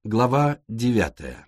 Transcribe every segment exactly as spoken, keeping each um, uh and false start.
Глава девятая.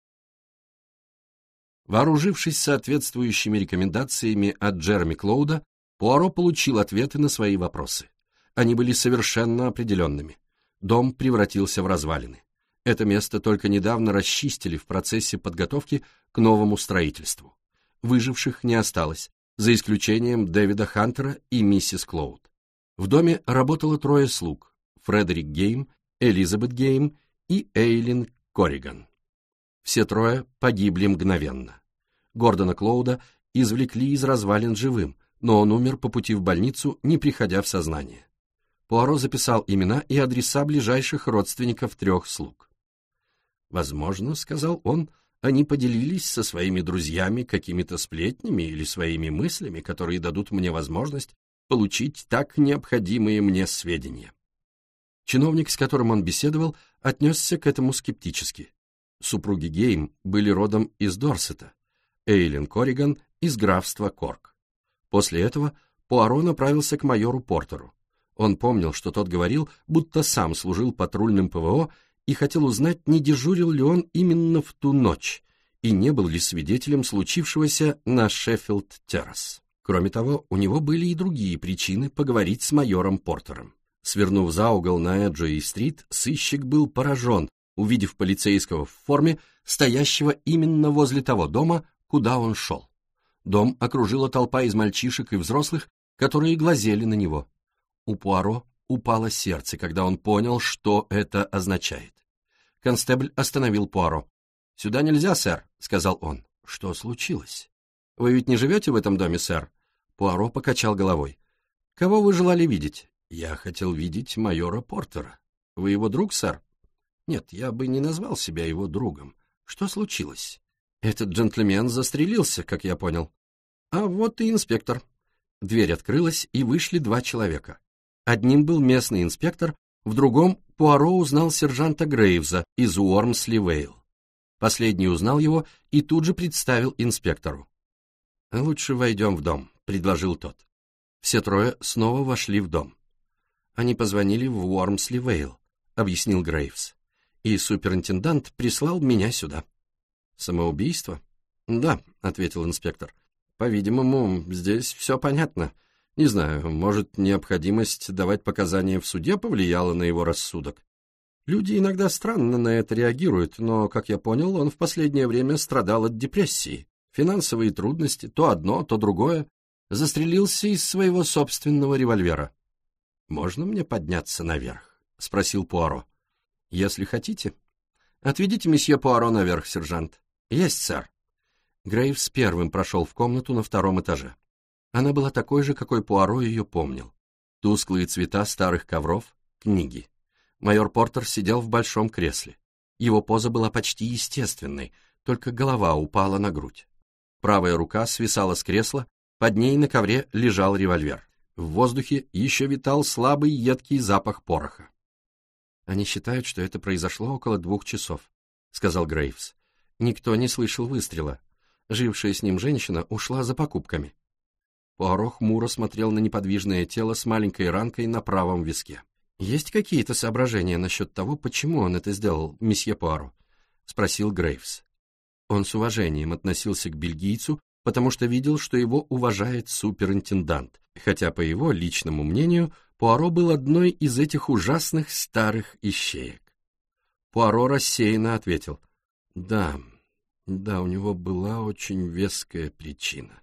Вооружившись соответствующими рекомендациями от Джереми Клоуда, Пуаро получил ответы на свои вопросы. Они были совершенно определенными. Дом превратился в развалины. Это место только недавно расчистили в процессе подготовки к новому строительству. Выживших не осталось, за исключением Дэвида Хантера и миссис Клоуд. В доме работало трое слуг – Фредерик Гейм, Элизабет Гейм и Эйлин Корриган. Все трое погибли мгновенно. Гордона Клоуда извлекли из развалин живым, но он умер по пути в больницу, не приходя в сознание. Пуаро записал имена и адреса ближайших родственников трех слуг. «Возможно, — сказал он, — они поделились со своими друзьями какими-то сплетнями или своими мыслями, которые дадут мне возможность получить так необходимые мне сведения». Чиновник, с которым он беседовал, отнесся к этому скептически. Супруги Гейм были родом из Дорсета, Эйлин Корриган — из графства Корк. После этого Пуаро направился к майору Портеру. Он помнил, что тот говорил, будто сам служил патрульным ПВО и хотел узнать, не дежурил ли он именно в ту ночь и не был ли свидетелем случившегося на Шеффилд-террас. Кроме того, у него были и другие причины поговорить с майором Портером. Свернув за угол на Эджуэй-стрит, сыщик был поражен, увидев полицейского в форме, стоящего именно возле того дома, куда он шел. Дом окружила толпа из мальчишек и взрослых, которые глазели на него. У Пуаро упало сердце, когда он понял, что это означает. Констебль остановил Пуаро. «Сюда нельзя, сэр», — сказал он. «Что случилось?» «Вы ведь не живете в этом доме, сэр?» Пуаро покачал головой. «Кого вы желали видеть?» «Я хотел видеть майора Портера. Вы его друг, сэр?» «Нет, я бы не назвал себя его другом. Что случилось?» «Этот джентльмен застрелился, как я понял». «А вот и инспектор». Дверь открылась, и вышли два человека. Одним был местный инспектор, в другом Пуаро узнал сержанта Грейвза из Уормсли-Вейл. Последний узнал его и тут же представил инспектору. «Лучше войдем в дом», — предложил тот. Все трое снова вошли в дом. «Они позвонили в Уормсли-Вейл», — объяснил Грейвз. «И суперинтендант прислал меня сюда». «Самоубийство?» «Да», — ответил инспектор. «По-видимому, здесь все понятно. Не знаю, может, необходимость давать показания в суде повлияла на его рассудок. Люди иногда странно на это реагируют, но, как я понял, он в последнее время страдал от депрессии. Финансовые трудности, то одно, то другое. Застрелился из своего собственного револьвера». «Можно мне подняться наверх?» — спросил Пуаро. «Если хотите». «Отведите месье Пуаро наверх, сержант». «Есть, сэр». Грейвс первым прошел в комнату на втором этаже. Она была такой же, какой Пуаро ее помнил. Тусклые цвета старых ковров, книги. Майор Портер сидел в большом кресле. Его поза была почти естественной, только голова упала на грудь. Правая рука свисала с кресла, под ней на ковре лежал револьвер. В воздухе еще витал слабый едкий запах пороха. «Они считают, что это произошло около двух часов», — сказал Грейвс. «Никто не слышал выстрела. Жившая с ним женщина ушла за покупками». Пуаро хмуро смотрел на неподвижное тело с маленькой ранкой на правом виске. «Есть какие-то соображения насчет того, почему он это сделал, месье Пуаро?» — спросил Грейвс. Он с уважением относился к бельгийцу, потому что видел, что его уважает суперинтендант, хотя, по его личному мнению, Пуаро был одной из этих ужасных старых ищеек. Пуаро рассеянно ответил: «Да, да, у него была очень веская причина».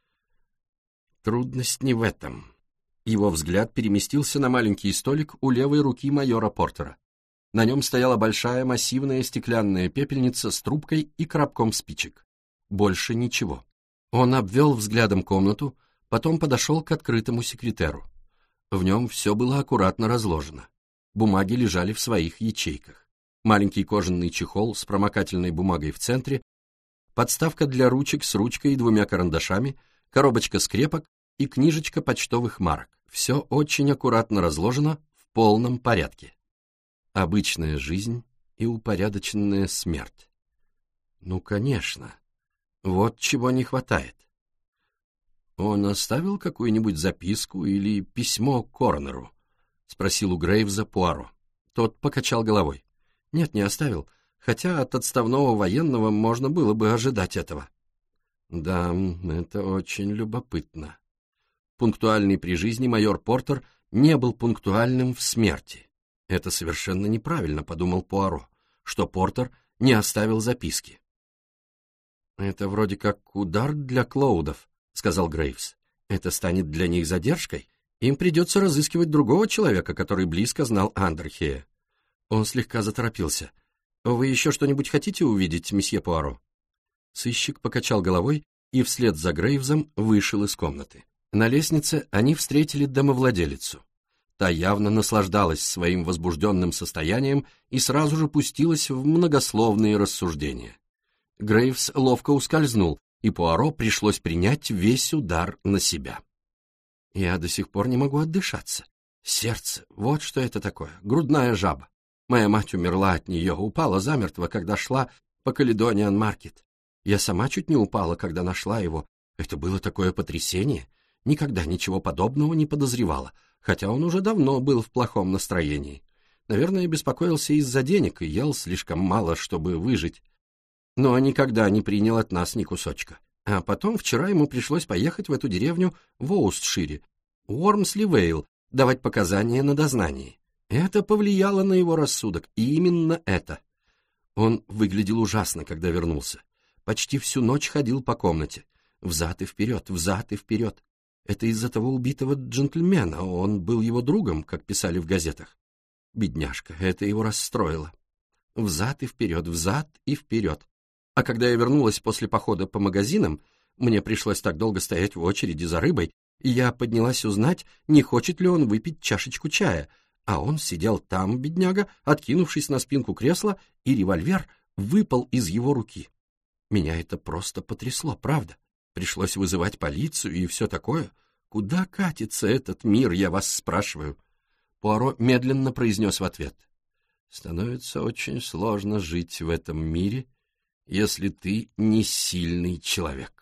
Трудность не в этом. Его взгляд переместился на маленький столик у левой руки майора Портера. На нем стояла большая массивная стеклянная пепельница с трубкой и коробком спичек. Больше ничего. Он обвел взглядом комнату, потом подошел к открытому секретеру. В нем все было аккуратно разложено. Бумаги лежали в своих ячейках. Маленький кожаный чехол с промокательной бумагой в центре, подставка для ручек с ручкой и двумя карандашами, коробочка скрепок и книжечка почтовых марок. Все очень аккуратно разложено в полном порядке. Обычная жизнь и упорядоченная смерть. Ну, конечно. Вот чего не хватает. «Он оставил какую-нибудь записку или письмо Коронеру?» — спросил у Грейвза Пуаро. Тот покачал головой. «Нет, не оставил. хотя от отставного военного можно было бы ожидать этого. Да, это очень любопытно. Пунктуальный при жизни майор Портер не был пунктуальным в смерти. Это совершенно неправильно, подумал Пуаро, что Портер не оставил записки. «Это вроде как удар для Клоудов», — сказал Грейвс. «Это станет для них задержкой. Им придется разыскивать другого человека, который близко знал Андерхея». Он слегка заторопился. «Вы еще что-нибудь хотите увидеть, месье Пуаро?» Сыщик покачал головой и вслед за Грейвзом вышел из комнаты. На лестнице они встретили домовладелицу. Та явно наслаждалась своим возбужденным состоянием и сразу же пустилась в многословные рассуждения. Грейвс ловко ускользнул, и Пуаро пришлось принять весь удар на себя. «Я до сих пор не могу отдышаться. Сердце, вот что это такое, грудная жаба. Моя мать умерла от нее, упала замертво, когда шла по Каледониан-маркет. Я сама чуть не упала, когда нашла его. Это было такое потрясение. Никогда ничего подобного не подозревала, хотя он уже давно был в плохом настроении. Наверное, беспокоился из-за денег и ел слишком мало, чтобы выжить. Но никогда не принял от нас ни кусочка. А потом вчера ему пришлось поехать в эту деревню в Оустшире, Уормсли-Вейл, давать показания на дознании. Это повлияло на его рассудок, и именно это. Он выглядел ужасно, когда вернулся. Почти всю ночь ходил по комнате. Взад и вперед, взад и вперед. Это из-за того убитого джентльмена, он был его другом, как писали в газетах. Бедняжка, это его расстроило. Взад и вперед, взад и вперед. А когда я вернулась после похода по магазинам, мне пришлось так долго стоять в очереди за рыбой, и я поднялась узнать, не хочет ли он выпить чашечку чая, а он сидел там, бедняга, откинувшись на спинку кресла, и револьвер выпал из его руки. Меня это просто потрясло, правда? Пришлось вызывать полицию и все такое. Куда катится этот мир, я вас спрашиваю? Пуаро медленно произнес в ответ. Становится очень сложно жить в этом мире, если ты не сильный человек.